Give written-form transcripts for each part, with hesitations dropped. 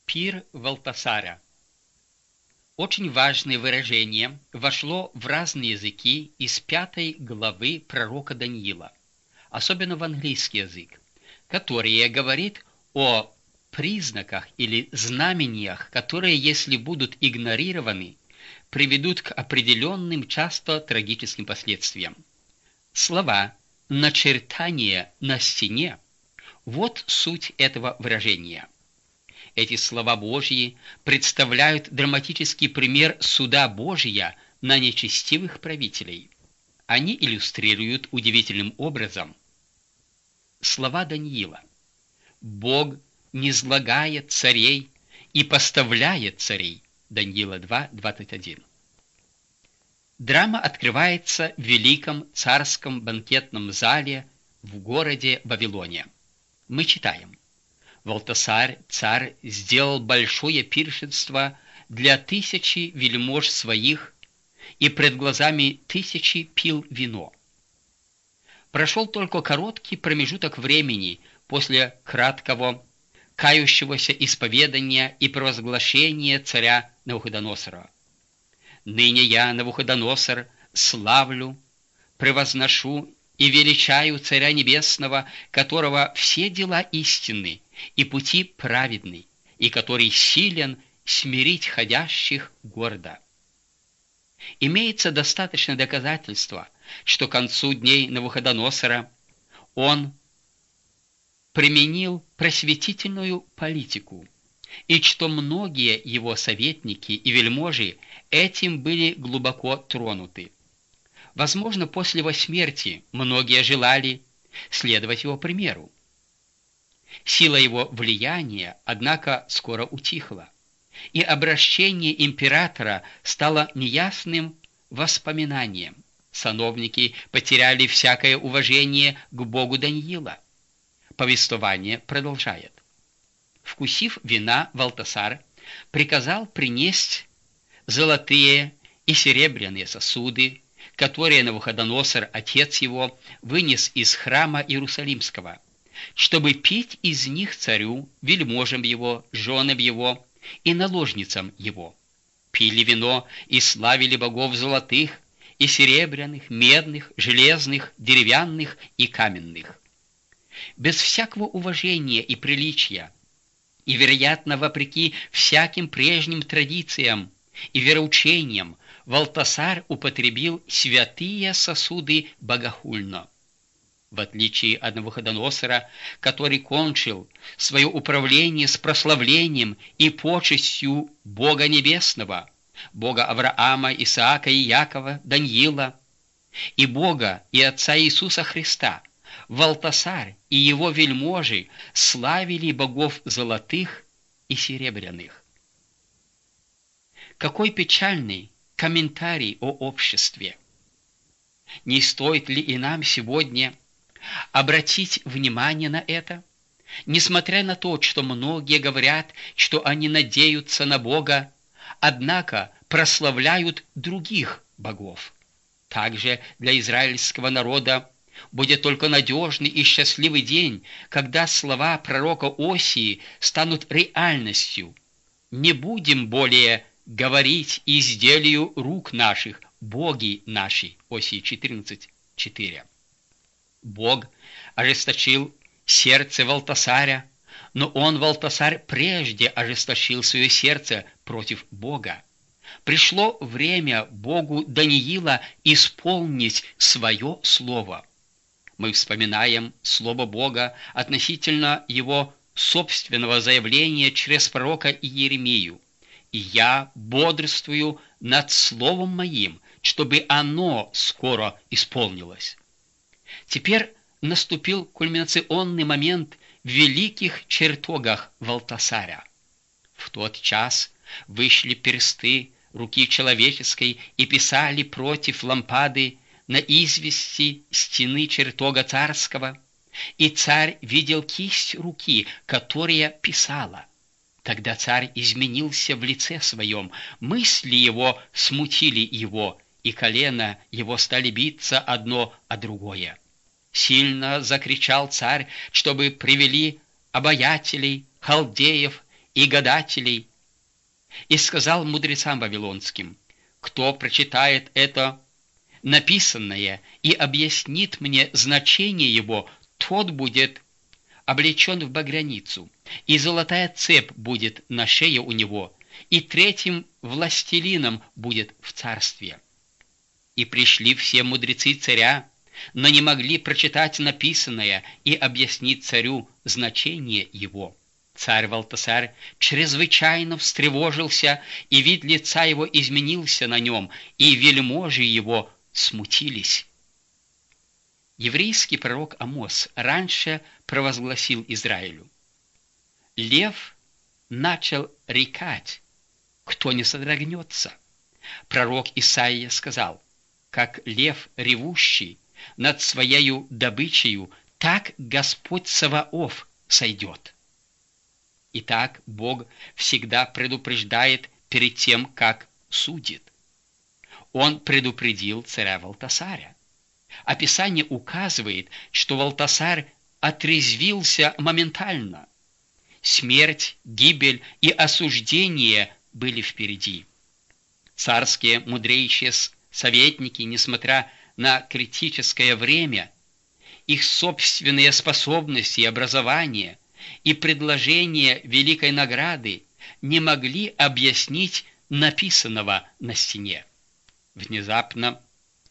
Пир Валтасара. Очень важное выражение вошло в разные языки из 5 главы пророка Даниила, особенно в английский язык, которое говорит о признаках или знамениях, которые, если будут игнорированы, приведут к определенным, часто трагическим последствиям. Слова «начертание на стене» – вот суть этого выражения. Эти слова Божьи представляют драматический пример суда Божия на нечестивых правителей. Они иллюстрируют удивительным образом слова Даниила. Бог низлагает царей и поставляет царей. Даниила 2:21. Драма открывается в великом царском банкетном зале в городе Вавилоне. Мы читаем: Валтасар, царь, сделал большое пиршество для 1000 вельмож своих, и пред глазами 1000 пил вино. Прошел только короткий промежуток времени после краткого кающегося исповедания и провозглашения царя Навуходоносора. «Ныне я, Навуходоносор, славлю, превозношу и величаю Царя Небесного, которого все дела истинны и пути праведны, и который силен смирить ходящих гордо». Имеется достаточно доказательства, что к концу дней Навуходоносора он применил просветительную политику, и что многие его советники и вельможи этим были глубоко тронуты. Возможно, после его смерти многие желали следовать его примеру. Сила его влияния, однако, скоро утихла, и обращение императора стало неясным воспоминанием. Сановники потеряли всякое уважение к Богу Даниила. Повествование продолжает. Вкусив вина, Валтасар приказал принести золотые и серебряные сосуды, которые Навуходоносор, отец его, вынес из храма Иерусалимского, чтобы пить из них царю, вельможам его, женам его и наложницам его. Пили вино и славили богов золотых и серебряных, медных, железных, деревянных и каменных. Без всякого уважения и приличия, и, вероятно, вопреки всяким прежним традициям и вероучениям, Валтасар употребил святые сосуды богохульно. В отличие от Навуходоносора, который кончил свое управление с прославлением и почестью Бога Небесного, Бога Авраама, Исаака и Якова, Даниила, и Бога и Отца Иисуса Христа, Валтасар и его вельможи славили богов золотых и серебряных. Какой печальный комментарий о обществе! Не стоит ли и нам сегодня обратить внимание на это? Несмотря на то, что многие говорят, что они надеются на Бога, однако прославляют других богов. Также для израильского народа будет только надежный и счастливый день, когда слова пророка Осии станут реальностью. «Не будем более говорить изделию рук наших, боги наши». Осии 14:4. Бог ожесточил сердце Валтасаря, но он, Валтасар, прежде ожесточил свое сердце против Бога. Пришло время Богу Даниила исполнить свое слово. Мы вспоминаем слово Бога относительно его собственного заявления через пророка Иеремию: «И я бодрствую над словом моим, чтобы оно скоро исполнилось». Теперь наступил кульминационный момент в великих чертогах Валтасаря. В тот час вышли персты руки человеческой и писали против лампады на извести стены чертога царского, и царь видел кисть руки, которая писала. Тогда царь изменился в лице своем, мысли его смутили его, и колено его стали биться одно о другое. Сильно закричал царь, чтобы привели обаятелей, халдеев и гадателей, и сказал мудрецам вавилонским: кто прочитает это написанное и объяснит мне значение его, тот будет облечен в багряницу, и золотая цепь будет на шее у него, и третьим властелином будет в царстве. И пришли все мудрецы царя, но не могли прочитать написанное и объяснить царю значение его. Царь Валтасар чрезвычайно встревожился, и вид лица его изменился на нем, и вельможи его смутились. Еврейский пророк Амос раньше провозгласил Израилю: «Лев начал рекать, кто не содрогнется». Пророк Исаия сказал: «Как лев ревущий над своею добычею, так Господь Саваоф сойдет». Итак, Бог всегда предупреждает перед тем, как судит. Он предупредил царя Валтасаря. Описание указывает, что Валтасар отрезвился моментально. Смерть, гибель и осуждение были впереди. Царские мудрейшие советники, несмотря на критическое время, их собственные способности и образование и предложение великой награды не могли объяснить написанного на стене. Внезапно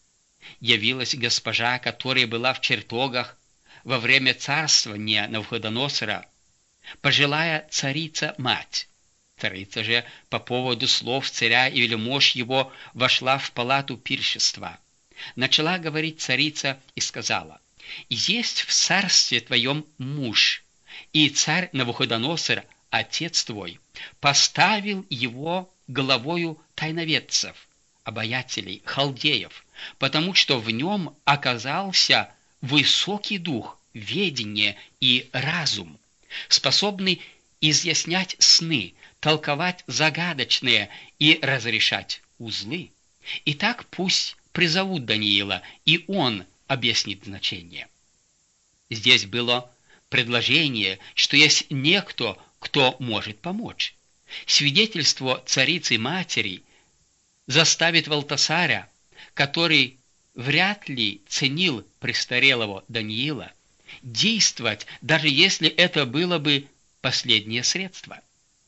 явилась госпожа, которая была в чертогах во время царствования Навуходоносора, пожилая царица-мать. Царица же по поводу слов царя и вельмож его вошла в палату пиршества. Начала говорить царица и сказала: «Есть в царстве твоем муж, и царь Навуходоносор, отец твой, поставил его главою тайноведцев, обаятелей, халдеев, потому что в нем оказался высокий дух, ведение и разум, способный изъяснять сны, толковать загадочные и разрешать узлы. Итак, пусть призовут Даниила, и он объяснит значение». Здесь было предложение, что есть некто, кто может помочь. Свидетельство царицы-матери заставит Валтасаря, который вряд ли ценил престарелого Даниила, действовать, даже если это было бы последнее средство.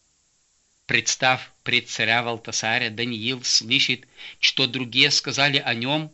Представ пред царя Валтасаря, Даниил слышит, что другие сказали о нем,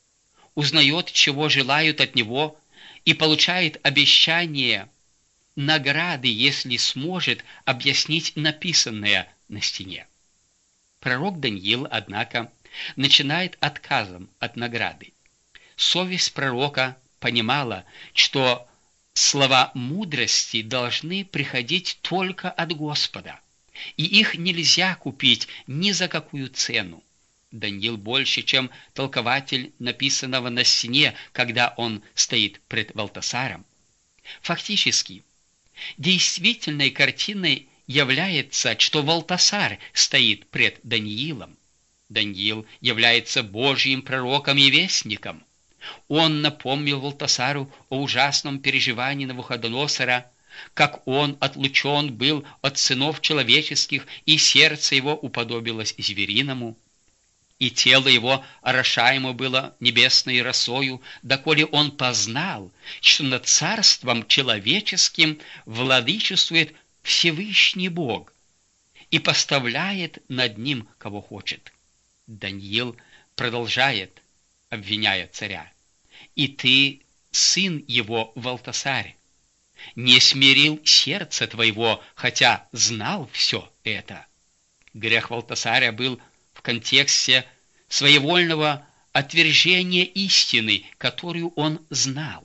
узнает, чего желают от него, и получает обещание награды, если сможет объяснить написанное на стене. Пророк Даниил, однако, начинает отказом от награды. Совесть пророка понимала, что слова мудрости должны приходить только от Господа, и их нельзя купить ни за какую цену. Даниил больше, чем толкователь написанного на стене, когда он стоит пред Валтасаром. Фактически, действительной картиной является, что Валтасар стоит пред Даниилом. Даниил является Божьим пророком и вестником. Он напомнил Валтасару о ужасном переживании Навуходоносора, как он отлучен был от сынов человеческих, и сердце его уподобилось звериному, и тело его орошаемо было небесной росою, доколе он познал, что над царством человеческим владычествует Всевышний Бог и поставляет над ним, кого хочет. Даниил продолжает, обвиняя царя: «И ты, сын его, Валтасарь, не смирил сердце твоего, хотя знал все это». Грех Валтасаря был в контексте своевольного отвержения истины, которую он знал.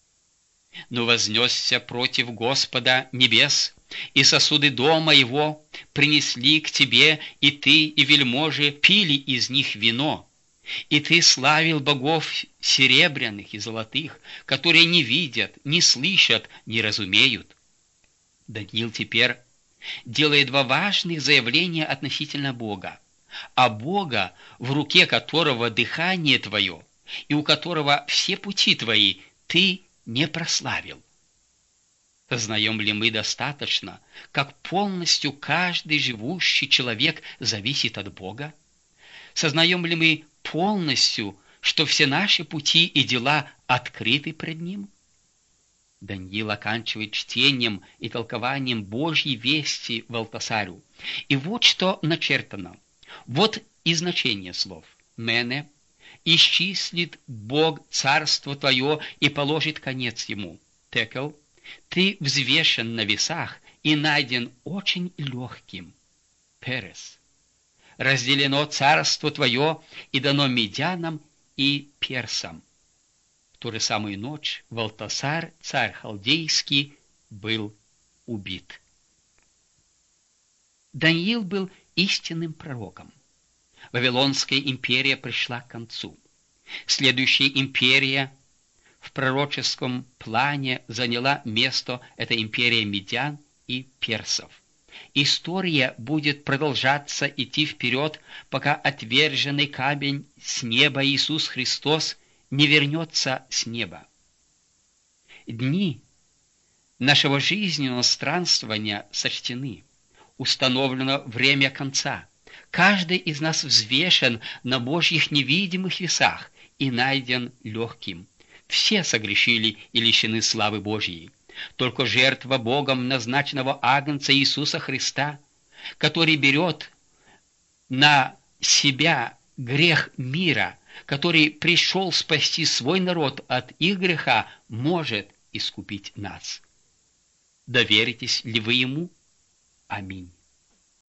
«Но вознесся против Господа небес, и сосуды дома его принесли к тебе, и ты, и вельможи пили из них вино. И ты славил богов серебряных и золотых, которые не видят, не слышат, не разумеют». Даниил теперь делает два важных заявления относительно Бога, а Бога, в руке которого дыхание твое, и у которого все пути твои, ты не прославил. Сознаем ли мы достаточно, как полностью каждый живущий человек зависит от Бога? Сознаем ли мы полностью, что все наши пути и дела открыты пред Ним? Даниил оканчивает чтением и толкованием Божьей вести Валтасарю. И вот что начертано. Вот и значение слов. «Мене исчислит Бог царство твое и положит конец ему». Текел. Ты взвешен на весах и найден очень легким. Перес. Разделено царство твое и дано медянам и персам. В ту же самую ночь Валтасар, царь халдейский, был убит. Даниил был истинным пророком. Вавилонская империя пришла к концу. Следующая империя в пророческом плане заняла место эта империя медян и персов. История будет продолжаться идти вперед, пока отверженный камень с неба Иисус Христос не вернется с неба. Дни нашего жизненного странствования сочтены. Установлено время конца. Каждый из нас взвешен на Божьих невидимых весах и найден легким. Все согрешили и лишены славы Божьей. Только жертва Богом назначенного Агнца Иисуса Христа, который берет на себя грех мира, который пришел спасти свой народ от их греха, может искупить нас. Доверитесь ли вы Ему? Аминь.